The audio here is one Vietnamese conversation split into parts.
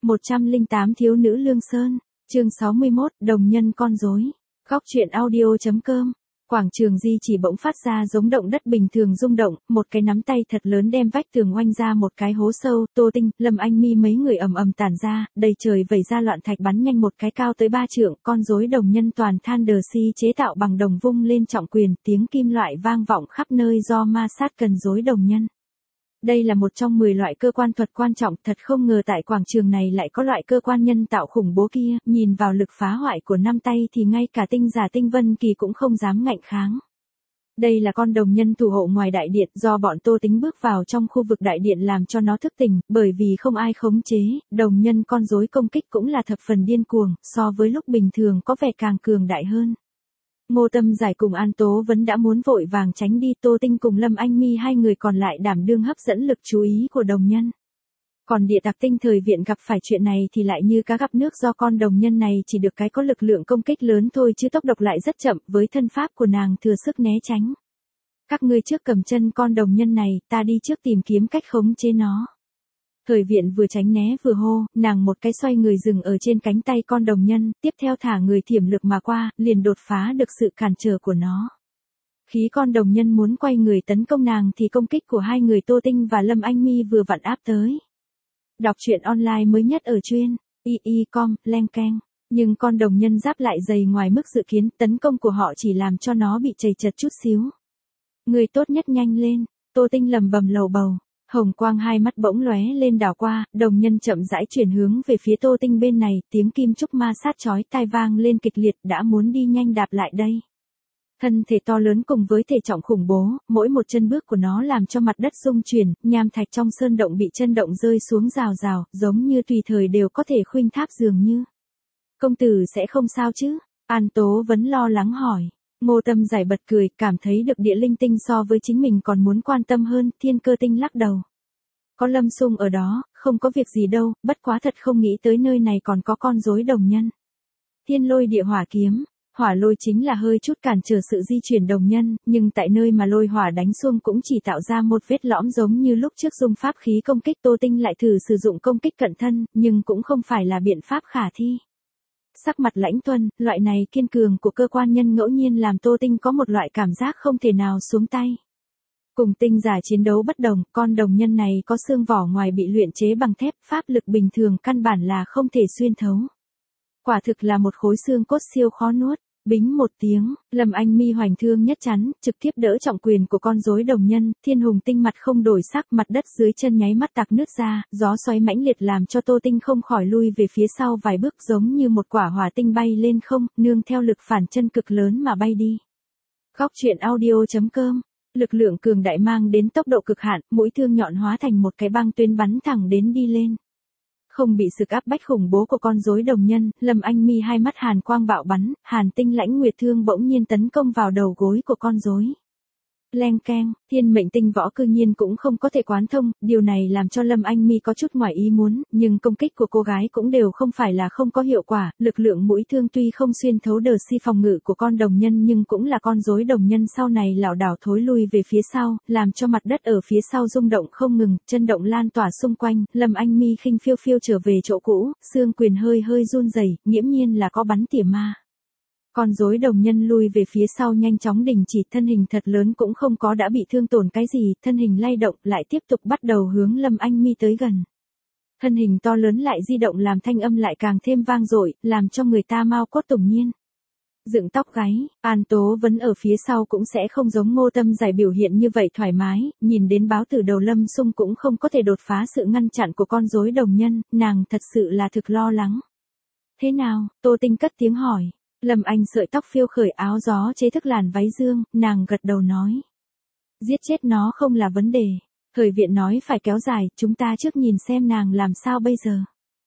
108 Thiếu nữ Lương Sơn, chương 61, Đồng nhân con rối. Góc truyện audio.com. Quảng trường Di chỉ bỗng phát ra giống động đất bình thường rung động, một cái nắm tay thật lớn đem vách tường oanh ra một cái hố sâu, Tô Tinh, Lâm Anh Mi mấy người ầm ầm tản ra, đầy trời vẩy ra loạn thạch bắn nhanh một cái cao tới 3 trượng, con rối đồng nhân toàn than đờ si chế tạo bằng đồng vung lên trọng quyền, tiếng kim loại vang vọng khắp nơi do ma sát cần rối đồng nhân. Đây là một trong 10 loại cơ quan thuật quan trọng, thật không ngờ tại quảng trường này lại có loại cơ quan nhân tạo khủng bố kia, nhìn vào lực phá hoại của năm tay thì ngay cả tinh giả Tinh Vân Kỳ cũng không dám ngạnh kháng. Đây là con đồng nhân thủ hộ ngoài đại điện, do bọn Tô Tính bước vào trong khu vực đại điện làm cho nó thức tỉnh, bởi vì không ai khống chế, đồng nhân con rối công kích cũng là thập phần điên cuồng, so với lúc bình thường có vẻ càng cường đại hơn. Ngô Tâm Giải cùng An Tố Vấn đã muốn vội vàng tránh đi, Tô Tinh cùng Lâm Anh Mi hai người còn lại đảm đương hấp dẫn lực chú ý của đồng nhân. Còn Địa Tặc Tinh Thời Viện gặp phải chuyện này thì lại như cá gặp nước, do con đồng nhân này chỉ được cái có lực lượng công kích lớn thôi chứ tốc độ lại rất chậm, với thân pháp của nàng thừa sức né tránh. Các ngươi trước cầm chân con đồng nhân này, ta đi trước tìm kiếm cách khống chế nó. Thời Viện vừa tránh né vừa hô, nàng một cái xoay người dừng ở trên cánh tay con đồng nhân, tiếp theo thả người thiểm lực mà qua, liền đột phá được sự cản trở của nó. Khi con đồng nhân muốn quay người tấn công nàng thì công kích của hai người Tô Tinh và Lâm Anh Mi vừa vặn áp tới. Đọc truyện online mới nhất ở truyện y.com, leng keng. Nhưng con đồng nhân giáp lại dày ngoài mức dự kiến, tấn công của họ chỉ làm cho nó bị chầy chật chút xíu. Người tốt nhất nhanh lên, Tô Tinh lầm bầm lầu bầu. Hồng quang hai mắt bỗng lóe lên đảo qua, đồng nhân chậm rãi chuyển hướng về phía Tô Tinh bên này, tiếng kim trúc ma sát chói tai vang lên kịch liệt, đã muốn đi nhanh đạp lại đây. Thân thể to lớn cùng với thể trọng khủng bố, mỗi một chân bước của nó làm cho mặt đất rung chuyển, nham thạch trong sơn động bị chân động rơi xuống rào rào, giống như tùy thời đều có thể khuynh tháp dường như. Công tử sẽ không sao chứ? An Tố Vấn lo lắng hỏi. Ngô Tâm Giải bật cười, cảm thấy được Địa Linh Tinh so với chính mình còn muốn quan tâm hơn, Thiên Cơ Tinh lắc đầu. Có Lâm Sung ở đó, không có việc gì đâu, bất quá thật không nghĩ tới nơi này còn có con rối đồng nhân. Thiên Lôi Địa Hỏa Kiếm, hỏa lôi chính là hơi chút cản trở sự di chuyển đồng nhân, nhưng tại nơi mà lôi hỏa đánh xuông cũng chỉ tạo ra một vết lõm giống như lúc trước dùng pháp khí công kích. Tô Tinh lại thử sử dụng công kích cận thân, nhưng cũng không phải là biện pháp khả thi. Sắc mặt lãnh tuân, loại này kiên cường của cơ quan nhân ngẫu nhiên làm Tô Tinh có một loại cảm giác không thể nào xuống tay. Cùng tinh giả chiến đấu bất đồng, con đồng nhân này có xương vỏ ngoài bị luyện chế bằng thép, pháp lực bình thường căn bản là không thể xuyên thấu. Quả thực là một khối xương cốt siêu khó nuốt. Bính một tiếng, Lâm Anh Mi hoành thương nhất chắn, trực tiếp đỡ trọng quyền của con rối đồng nhân, Thiên Hùng Tinh mặt không đổi sắc, mặt đất dưới chân nháy mắt tạc nứt ra, gió xoáy mãnh liệt làm cho Tô Tinh không khỏi lui về phía sau vài bước, giống như một quả hỏa tinh bay lên không, nương theo lực phản chân cực lớn mà bay đi. Góc truyện audio.com. Lực lượng cường đại mang đến tốc độ cực hạn, mũi thương nhọn hóa thành một cái băng tuyến bắn thẳng đến đi lên. Không bị sự áp bách khủng bố của con rối đồng nhân, Lâm Anh Mi hai mắt hàn quang bạo bắn, hàn tinh lãnh nguyệt thương bỗng nhiên tấn công vào đầu gối của con rối. Leng keng, thiên mệnh tinh võ cư nhiên cũng không có thể quán thông, điều này làm cho Lâm Anh Mi có chút ngoài ý muốn, nhưng công kích của cô gái cũng đều không phải là không có hiệu quả, lực lượng mũi thương tuy không xuyên thấu đờ si phòng ngự của con đồng nhân nhưng cũng là con rối đồng nhân sau này lảo đảo thối lui về phía sau, làm cho mặt đất ở phía sau rung động không ngừng, chân động lan tỏa xung quanh, Lâm Anh Mi khinh phiêu phiêu trở về chỗ cũ, xương quyền hơi hơi run rẩy, nghiễm nhiên là có bắn tỉa ma. Con rối đồng nhân lui về phía sau nhanh chóng đình chỉ, thân hình thật lớn cũng không có đã bị thương tổn cái gì, thân hình lay động lại tiếp tục bắt đầu hướng Lâm Anh Mi tới gần. Thân hình to lớn lại di động làm thanh âm lại càng thêm vang dội, làm cho người ta mau cốt tủng nhiên. Dựng tóc gáy, An Tố Vấn ở phía sau cũng sẽ không giống Ngô Tâm Giải biểu hiện như vậy thoải mái, nhìn đến báo tử đầu Lâm Sung cũng không có thể đột phá sự ngăn chặn của con rối đồng nhân, nàng thật sự là thực lo lắng. Thế nào? Tô Tinh cất tiếng hỏi. Lâm Anh sợi tóc phiêu khởi, áo gió chế thức làn váy dương, nàng gật đầu nói. Giết chết nó không là vấn đề. Thời Viện nói phải kéo dài, chúng ta trước nhìn xem nàng làm sao bây giờ.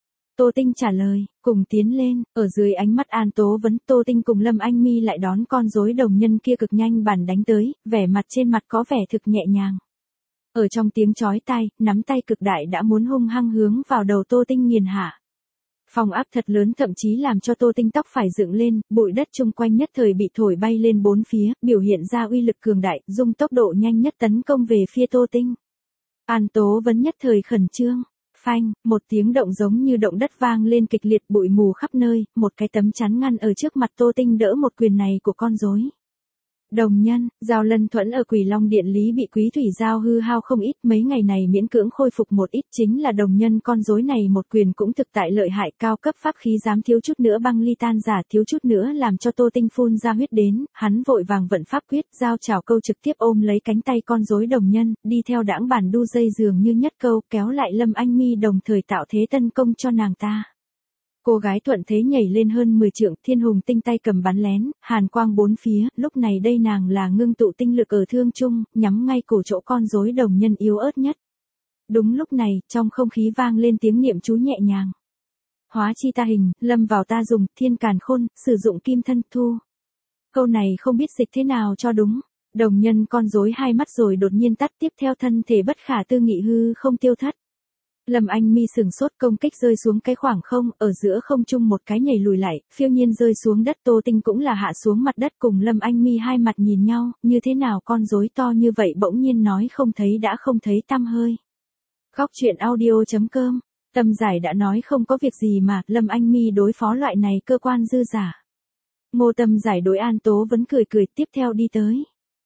Tô Tinh trả lời, cùng tiến lên, ở dưới ánh mắt An Tố Vấn, Tô Tinh cùng Lâm Anh Mi lại đón con rối đồng nhân kia cực nhanh bản đánh tới, vẻ mặt trên mặt có vẻ thực nhẹ nhàng. Ở trong tiếng chói tai, nắm tay cực đại đã muốn hung hăng hướng vào đầu Tô Tinh nghiền hạ. Phong áp thật lớn thậm chí làm cho Tô Tinh tóc phải dựng lên, bụi đất chung quanh nhất thời bị thổi bay lên bốn phía, biểu hiện ra uy lực cường đại, dùng tốc độ nhanh nhất tấn công về phía Tô Tinh. An Tố Vấn nhất thời khẩn trương, Phanh, một tiếng động giống như động đất vang lên kịch liệt, bụi mù khắp nơi, một cái tấm chắn ngăn ở trước mặt Tô Tinh đỡ một quyền này của con rối. Đồng nhân, Giao Lân Thuẫn ở Quỷ Long Điện Lý bị Quý Thủy Giao hư hao không ít, mấy ngày này miễn cưỡng khôi phục một ít, chính là đồng nhân con rối này một quyền cũng thực tại lợi hại, cao cấp pháp khí dám thiếu chút nữa băng ly tan giả, thiếu chút nữa làm cho Tô Tinh phun ra huyết đến, hắn vội vàng vận pháp quyết, giao chảo câu trực tiếp ôm lấy cánh tay con rối đồng nhân, đi theo đãng bản đu dây dường như nhất câu, kéo lại Lâm Anh Mi đồng thời tạo thế tấn công cho nàng ta. Cô gái thuận thế nhảy lên hơn 10 trượng, Thiên Hùng tinh tay cầm bắn lén, hàn quang bốn phía, lúc này đây nàng là ngưng tụ tinh lực ở thương trung, nhắm ngay cổ chỗ con rối đồng nhân yếu ớt nhất. Đúng lúc này, trong không khí vang lên tiếng niệm chú nhẹ nhàng. Hóa chi ta hình, lâm vào ta dùng, thiên càn khôn, sử dụng kim thân thu. Câu này không biết dịch thế nào cho đúng. Đồng nhân con rối hai mắt rồi đột nhiên tắt, tiếp theo thân thể bất khả tư nghị hư không tiêu thất. Lâm Anh Mi sừng sốt, công kích rơi xuống cái khoảng không, ở giữa không trung một cái nhảy lùi lại, phiêu nhiên rơi xuống đất. Tô Tinh cũng là hạ xuống mặt đất cùng Lâm Anh Mi hai mặt nhìn nhau, như thế nào con rối to như vậy bỗng nhiên nói không thấy đã không thấy tăm hơi. Góc truyện audio.com, Tâm Giải đã nói không có việc gì mà, Lâm Anh Mi đối phó loại này cơ quan dư giả. Ngô Tâm Giải đối An Tố vẫn cười cười, tiếp theo đi tới.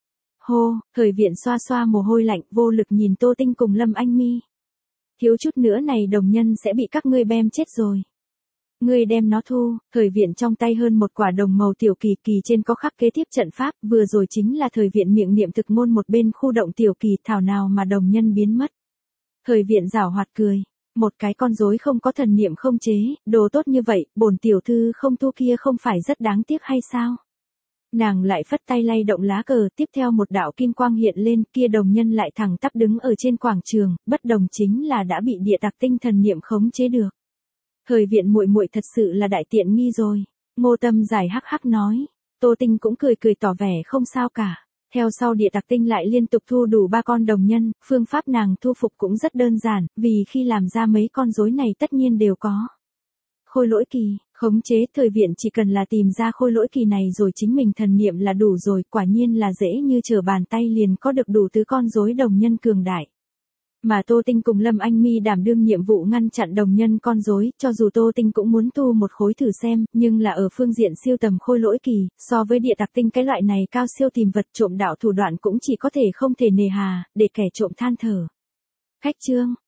Hô, Thời Viện xoa xoa mồ hôi lạnh, vô lực nhìn Tô Tinh cùng Lâm Anh Mi. Thiếu chút nữa này đồng nhân sẽ bị các ngươi bem chết rồi. Ngươi đem nó thu. Thời Viện trong tay hơn một quả đồng màu tiểu kỳ, kỳ trên có khắc kế tiếp trận pháp, vừa rồi chính là Thời Viện miệng niệm thực ngôn một bên khu động tiểu kỳ, thảo nào mà đồng nhân biến mất. Thời Viện giảo hoạt cười, một cái con rối không có thần niệm không chế, đồ tốt như vậy, bổn tiểu thư không thu kia không phải rất đáng tiếc hay sao? Nàng lại phất tay lay động lá cờ, tiếp theo một đạo kim quang hiện lên, kia đồng nhân lại thẳng tắp đứng ở trên quảng trường, bất đồng chính là đã bị địa tặc tinh thần niệm khống chế được. Thời Viện muội muội thật sự là đại tiện nghi rồi. Ngô Tâm Giải hắc hắc nói. Tô Tinh cũng cười cười tỏ vẻ không sao cả. Theo sau địa tặc tinh lại liên tục thu đủ 3 con đồng nhân, phương pháp nàng thu phục cũng rất đơn giản, vì khi làm ra mấy con rối này tất nhiên đều có khôi lỗi kỳ, khống chế. Thời Viện chỉ cần là tìm ra khôi lỗi kỳ này rồi chính mình thần niệm là đủ rồi, quả nhiên là dễ như trở bàn tay liền có được đủ thứ con rối đồng nhân cường đại. Mà Tô Tinh cùng Lâm Anh Mi đảm đương nhiệm vụ ngăn chặn đồng nhân con rối, cho dù Tô Tinh cũng muốn thu một khối thử xem, nhưng là ở phương diện siêu tầm khôi lỗi kỳ, so với địa tặc tinh cái loại này cao siêu tìm vật trộm đạo thủ đoạn cũng chỉ có thể không thể nề hà, để kẻ trộm than thở. Khách chương